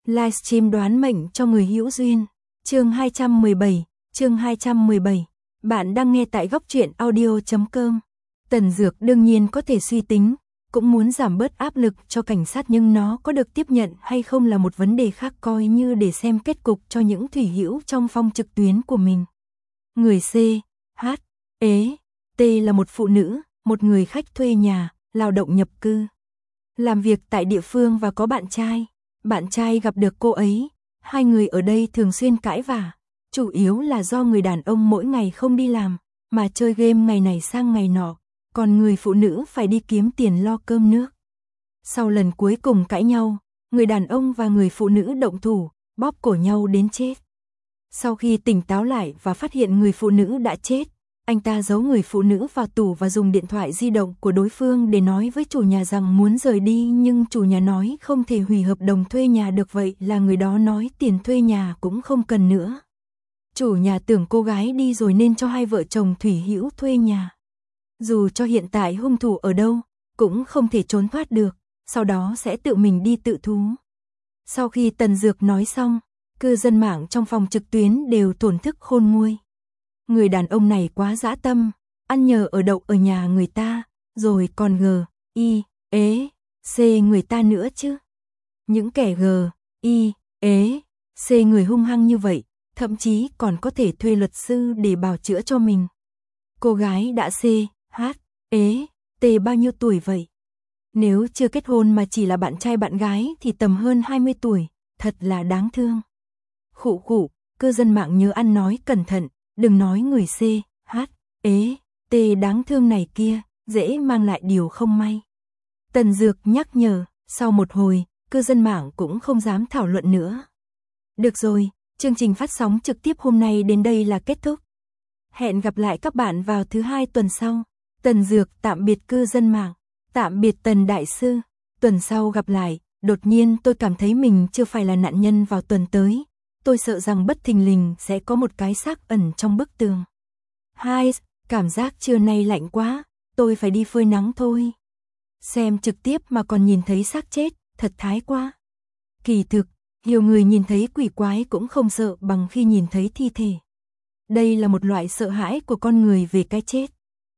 Livestream đoán mệnh cho người hữu duyên. Chương 217. Bạn đang nghe tại góc truyện audio.com. Tần Dược đương nhiên có thể suy tính, cũng muốn giảm bớt áp lực cho cảnh sát, nhưng nó có được tiếp nhận hay không là một vấn đề khác, coi như để xem kết cục cho những thủy hữu trong phong trực tuyến của mình. Người C, H, E, T là một phụ nữ, một người khách thuê nhà, lao động nhập cư. Làm việc tại địa phương và có bạn trai. Bạn trai gặp được cô ấy, hai người ở đây thường xuyên cãi vã, chủ yếu là do người đàn ông mỗi ngày không đi làm, mà chơi game ngày này sang ngày nọ, còn người phụ nữ phải đi kiếm tiền lo cơm nước. Sau lần cuối cùng cãi nhau, người đàn ông và người phụ nữ động thủ, bóp cổ nhau đến chết. Sau khi tỉnh táo lại và phát hiện người phụ nữ đã chết, anh ta giấu người phụ nữ vào tủ và dùng điện thoại di động của đối phương để nói với chủ nhà rằng muốn rời đi, nhưng chủ nhà nói không thể hủy hợp đồng thuê nhà được, vậy là người đó nói tiền thuê nhà cũng không cần nữa. Chủ nhà tưởng cô gái đi rồi nên cho hai vợ chồng thủy hữu thuê nhà. Dù cho hiện tại hung thủ ở đâu, cũng không thể trốn thoát được, sau đó sẽ tự mình đi tự thú. Sau khi Tần Dược nói xong, cư dân mạng trong phòng trực tuyến đều thổn thức khôn nguôi. Người đàn ông này quá dã tâm, ăn nhờ ở đậu ở nhà người ta, rồi còn G, I, ế, C người ta nữa chứ. Những kẻ G, I, ế, C người hung hăng như vậy, thậm chí còn có thể thuê luật sư để bào chữa cho mình. Cô gái đã C, H, ế, T bao nhiêu tuổi vậy? Nếu chưa kết hôn mà chỉ là bạn trai bạn gái thì tầm hơn 20 tuổi, thật là đáng thương. Khụ khụ, cư dân mạng nhớ ăn nói cẩn thận. Đừng nói người C, H, ế, T đáng thương này kia, dễ mang lại điều không may. Tần Dược nhắc nhở, sau một hồi, cư dân mạng cũng không dám thảo luận nữa. Được rồi, chương trình phát sóng trực tiếp hôm nay đến đây là kết thúc. Hẹn gặp lại các bạn vào thứ hai tuần sau. Tần Dược tạm biệt cư dân mạng, tạm biệt Tần Đại Sư. Tuần sau gặp lại, đột nhiên tôi cảm thấy mình chưa phải là nạn nhân vào tuần tới. Tôi sợ rằng bất thình lình sẽ có một cái xác ẩn trong bức tường. Hai, cảm giác trưa nay lạnh quá, tôi phải đi phơi nắng thôi. Xem trực tiếp mà còn nhìn thấy xác chết, thật thái quá. Kỳ thực, nhiều người nhìn thấy quỷ quái cũng không sợ bằng khi nhìn thấy thi thể. Đây là một loại sợ hãi của con người về cái chết.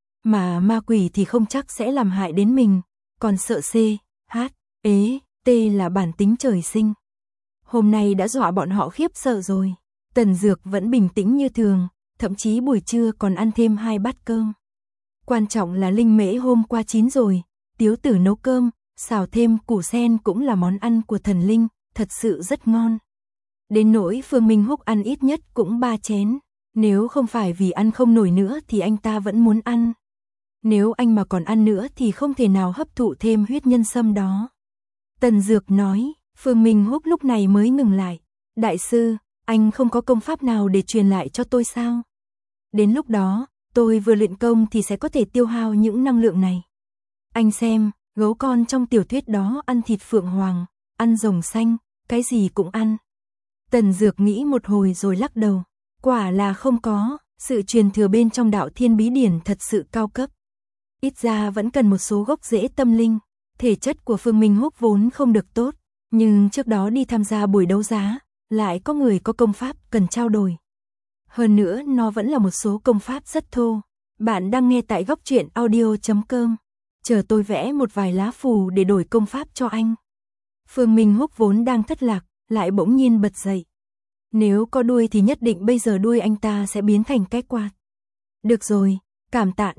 Mà ma quỷ thì không chắc sẽ làm hại đến mình, còn sợ C, H, ế, T là bản tính trời sinh. Hôm nay đã dọa bọn họ khiếp sợ rồi. Tần Dược vẫn bình tĩnh như thường, thậm chí buổi trưa còn ăn thêm 2 bát cơm. Quan trọng là linh mễ hôm qua chín rồi, Tiếu Tử nấu cơm, xào thêm củ sen cũng là món ăn của thần linh, thật sự rất ngon. Đến nỗi Phương Minh Húc ăn ít nhất cũng 3 chén, nếu không phải vì ăn không nổi nữa thì anh ta vẫn muốn ăn. Nếu anh mà còn ăn nữa thì không thể nào hấp thụ thêm huyết nhân sâm đó. Tần Dược nói. Phương Minh Húc lúc này mới ngừng lại. Đại sư, anh không có công pháp nào để truyền lại cho tôi sao? Đến lúc đó, tôi vừa luyện công thì sẽ có thể tiêu hao những năng lượng này. Anh xem, gấu con trong tiểu thuyết đó ăn thịt phượng hoàng, ăn rồng xanh, cái gì cũng ăn. Tần Dược nghĩ một hồi rồi lắc đầu. Quả là không có, sự truyền thừa bên trong đạo thiên bí điển thật sự cao cấp. Ít ra vẫn cần một số gốc rễ tâm linh. Thể chất của Phương Minh Húc vốn không được tốt. Nhưng trước đó đi tham gia buổi đấu giá, lại có người có công pháp cần trao đổi. Hơn nữa nó vẫn là một số công pháp rất thô. Bạn đang nghe tại góc truyện audio.com. Chờ tôi vẽ một vài lá phù để đổi công pháp cho anh. Phương Minh Húc vốn đang thất lạc, lại bỗng nhiên bật dậy. Nếu có đuôi thì nhất định bây giờ đuôi anh ta sẽ biến thành cái quạt. Được rồi, cảm tạ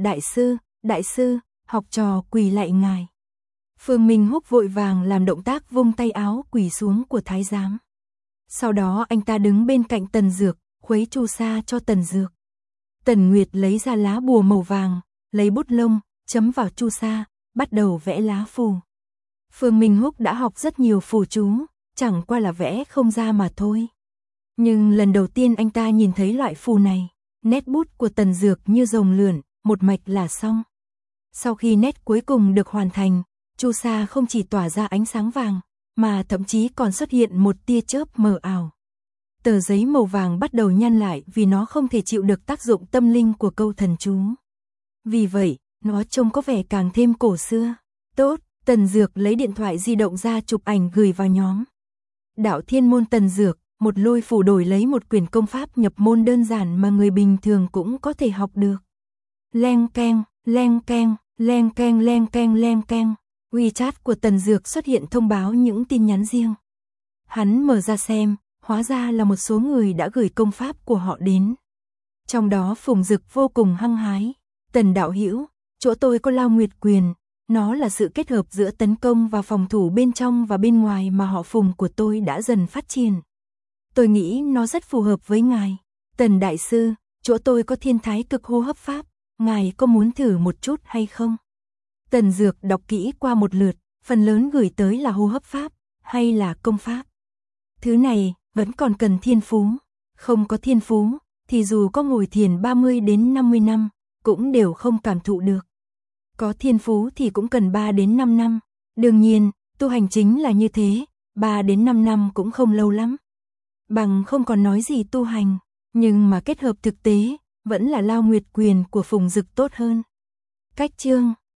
đại sư, học trò quỳ lạy ngài. Phương Minh Húc vội vàng làm động tác vung tay áo quỳ xuống của thái giám. Sau đó anh ta đứng bên cạnh Tần Dược, khuấy chu sa cho Tần Dược. Tần Nguyệt lấy ra lá bùa màu vàng, lấy bút lông, chấm vào chu sa, bắt đầu vẽ lá phù. Phương Minh Húc đã học rất nhiều phù chú, chẳng qua là vẽ không ra mà thôi. Nhưng lần đầu tiên anh ta nhìn thấy loại phù này, nét bút của Tần Dược như rồng lượn, một mạch là xong. Sau khi nét cuối cùng được hoàn thành, chu sa không chỉ tỏa ra ánh sáng vàng, mà thậm chí còn xuất hiện một tia chớp mờ ảo. Tờ giấy màu vàng bắt đầu nhăn lại vì nó không thể chịu được tác dụng tâm linh của câu thần chú. Vì vậy, nó trông có vẻ càng thêm cổ xưa. Tốt, Tần Dược lấy điện thoại di động ra chụp ảnh gửi vào nhóm. Đạo Thiên môn Tần Dược, một lôi phủ đổi lấy một quyển công pháp nhập môn đơn giản mà người bình thường cũng có thể học được. Leng keng, leng keng, leng keng, leng keng, leng keng. WeChat của Tần Dược xuất hiện thông báo những tin nhắn riêng. Hắn mở ra xem, hóa ra là một số người đã gửi công pháp của họ đến. Trong đó Phùng Dực vô cùng hăng hái. Tần đạo hữu, chỗ tôi có Lao Nguyệt Quyền, nó là sự kết hợp giữa tấn công và phòng thủ bên trong và bên ngoài mà họ Phùng của tôi đã dần phát triển. Tôi nghĩ nó rất phù hợp với ngài. Tần đại sư, chỗ tôi có Thiên Thái Cực hô hấp pháp, ngài có muốn thử một chút hay không? Tần Dược đọc kỹ qua một lượt, phần lớn gửi tới là hô hấp pháp, hay là công pháp. Thứ này, vẫn còn cần thiên phú. Không có thiên phú, thì dù có ngồi thiền 30 đến 50 năm, cũng đều không cảm thụ được. Có thiên phú thì cũng cần 3 đến 5 năm. Đương nhiên, tu hành chính là như thế, 3 đến 5 năm cũng không lâu lắm. Bằng không còn nói gì tu hành, nhưng mà kết hợp thực tế, vẫn là Lao Nguyệt Quyền của Phùng Dực tốt hơn. Cách chương